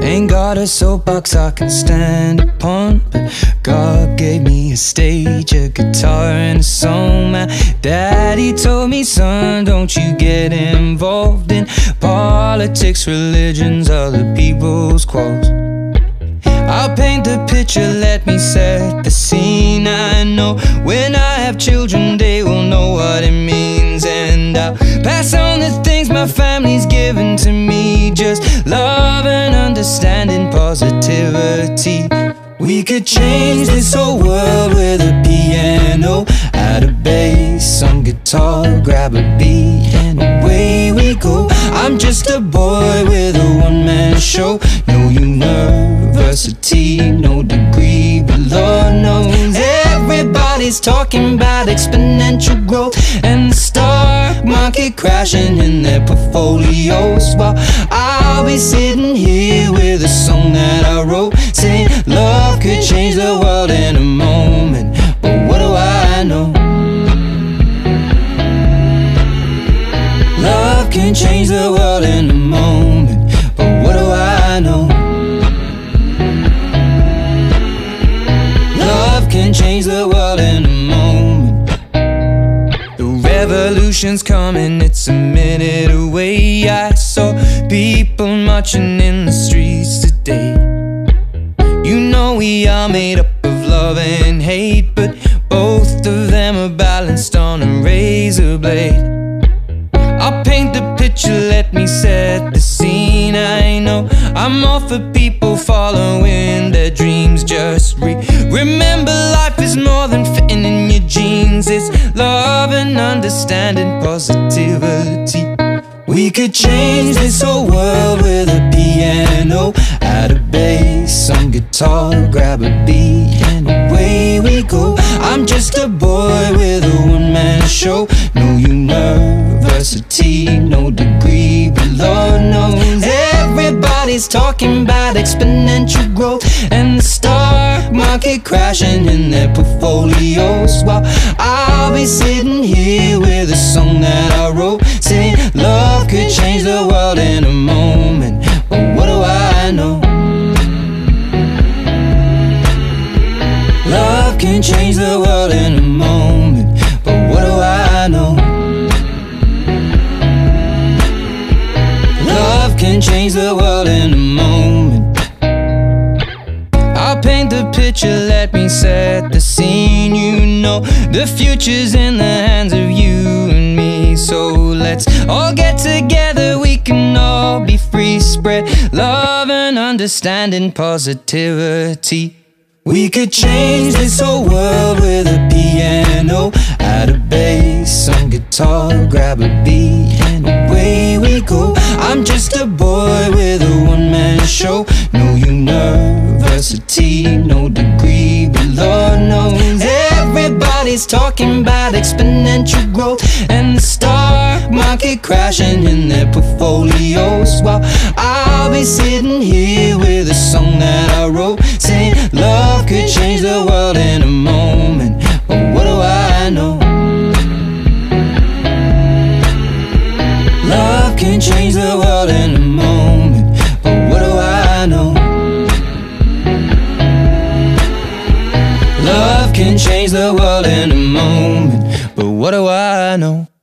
Ain't got a soapbox I can stand upon, but God gave me a stage, a guitar and a song. My daddy told me, son, don't you get involved in politics, religions, other people's quarrels. I'll paint the picture, let me set the scene. I know when I have children they will know what it means, and I'll pass on the things my family's given to me. Just love and understanding, positivity. We could change this whole world with a piano, add a bass, some guitar, grab a beat, and away we go. I'm just a boy with a one-man show. No university, no degree, but Lord knows everybody's talking about exponential growth and the stock market crashing in their portfolios, while I'll be sitting here with a song that I wrote, saying love could change the world in a moment. But what do I know? Love can change the world in a moment. But what do I know? Love can change the world in a moment. The revolution's coming, it's a minute away. I saw people marching in the streets today. You know we are made up of love and hate, but both of them are balanced on a razor blade. I'll paint the picture, let me set the scene. I know I'm all for people following their dreams. Just remember, life is more than fitting in your jeans. It's love and understanding, positivity. We could change this whole world with a piano, add a bass, some guitar, grab a beat, and away we go. I'm just a boy with a one-man show. No university, no degree, but Lord knows everybody's talking about exponential growth and the stock market crashing in their portfolios, while I'll be sitting here with a song that I wrote, saying love could change the world in a moment. But what do I know? Love can change the world in a moment. But what do I know? Love can change the world in a moment. I'll paint the picture, let me set the scene. You know the future's in the hands of you and me. So let's all get together, we can all be free. Spread love and understanding, positivity. We could change this whole world with a piano, add a bass, some guitar, grab a beat, and away we go. I'm just a boy with a one-man show. No university, no degree, but Lord knows everybody's talking about exponential growth and the stock market crashing in their portfolios, while I'll be sitting here with a song that I wrote, saying love could change the world in a moment. But what do I know? Love can change the world in a moment. But what do I know? Love can change the world in a moment. But what do I know?